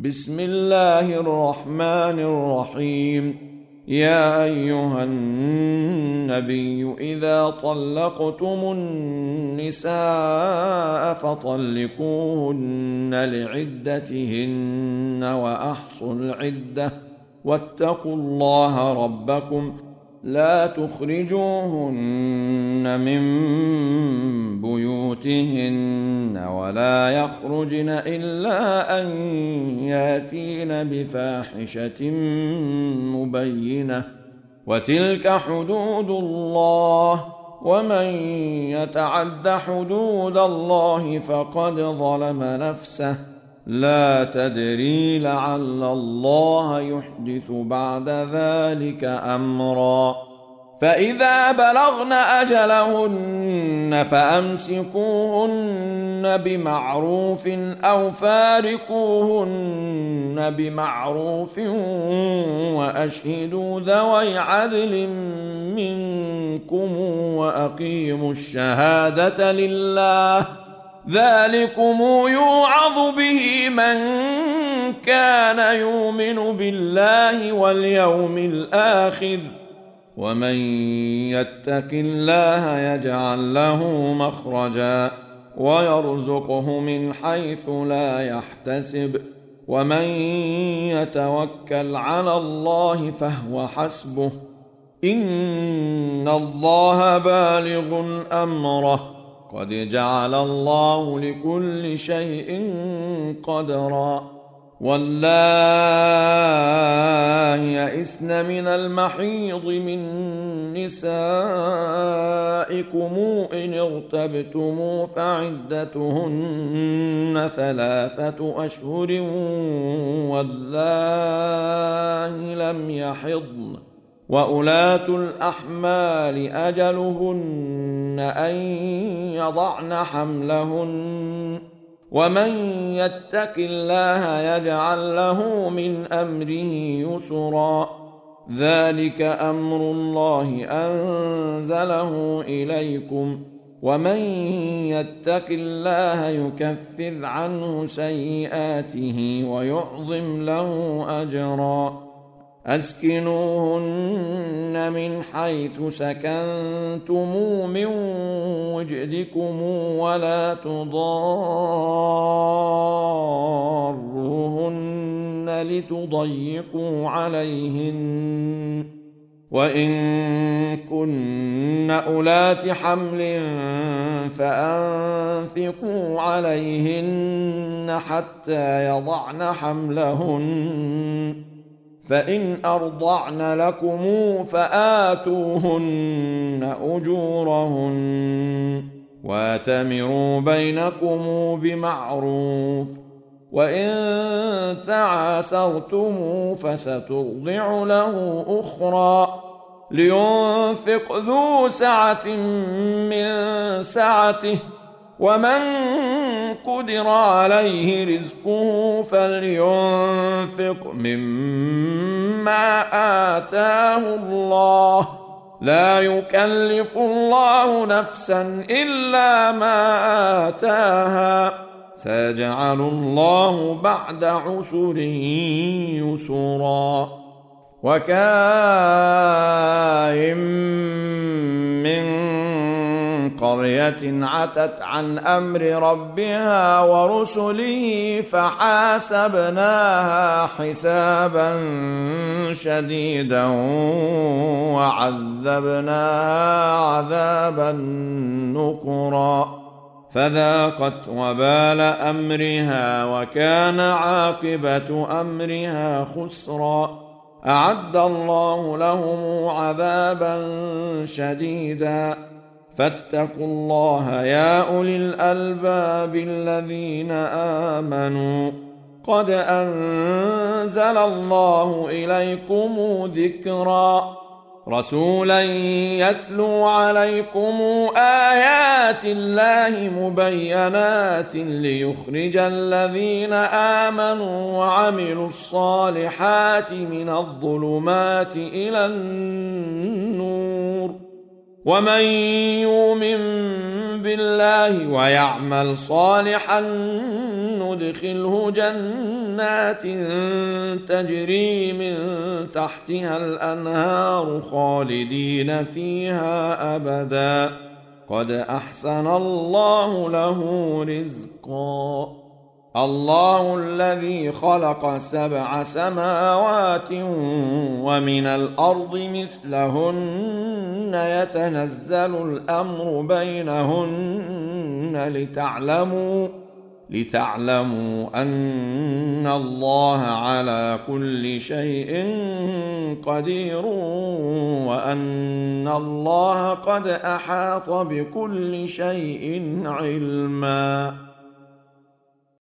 بسم الله الرحمن الرحيم. يا أيها النبي إذا طلقتم النساء فطلقوهن لعدتهن وأحصوا العدة واتقوا الله ربكم لا تخرجوهن من بيوتهن ولا يخرجن إلا أن ياتين بفاحشة مبينة وتلك حدود الله ومن يتعد حدود الله فقد ظلم نفسه لا تدري لعل الله يحدث بعد ذلك أمرا. فإذا بلغن أجلهن فأمسكوهن بمعروف أو فارقوهن بمعروف وأشهدوا ذوي عدل منكم وأقيموا الشهادة لله ذلكم يوعظ به من كان يؤمن بالله واليوم الآخر ومن يتق الله يجعل له مخرجا ويرزقه من حيث لا يحتسب ومن يتوكل على الله فهو حسبه إن الله بالغ أمره قد جعل الله لكل شيء قدرا. واللائي يئسن من المحيض من نسائكم إن ارتبتم فعدتهن 3 أشهر واللائي لم يحضن وأولاة الأحمال أجلهن أن يضعن حملهن ومن يتق الله يجعل له من أمره يسرا ذلك أمر الله أنزله إليكم ومن يتق الله يكفر عنه سيئاته ويعظم له أجرا. أسكنوهن من حيث سكنتم من وجدكم ولا تضاروهن لتضيقوا عليهن وإن كن أولات حمل فأنفقوا عليهن حتى يضعن حملهن فإن أرضعن لكم فآتوهن أجورهن واتمروا بينكم بمعروف وإن تعاسرتم فسترضع له أخرى لينفق ذو سعة من سعته ومن قدر عليه رزقه فلينفق مما آتاه الله لا يكلف الله نفسا إلا ما آتاها سيجعل الله بعد عسر يسرا. وكاين من قرية عتت عن أمر ربها ورسله فحاسبناها حسابا شديدا وعذبناها عذابا نكرا فذاقت وبال أمرها وكان عاقبة أمرها خسرا. أعد الله لهم عذابا شديدا فاتقوا الله يا أولي الألباب الذين آمنوا قد أنزل الله إليكم ذكرا رسولا يتلو عليكم آيات الله مبينات ليخرج الذين آمنوا وعملوا الصالحات من الظلمات إلى النور ومن يؤمن بالله ويعمل صالحا ندخله جنات تجري من تحتها الأنهار خالدين فيها أبدا قد أحسن الله له رزقا. الله الذي خلق 7 سماوات ومن الأرض مثلهن يتنزل الأمر بينهن لتعلموا أن الله على كل شيء قدير وأن الله قد أحاط بكل شيء علما.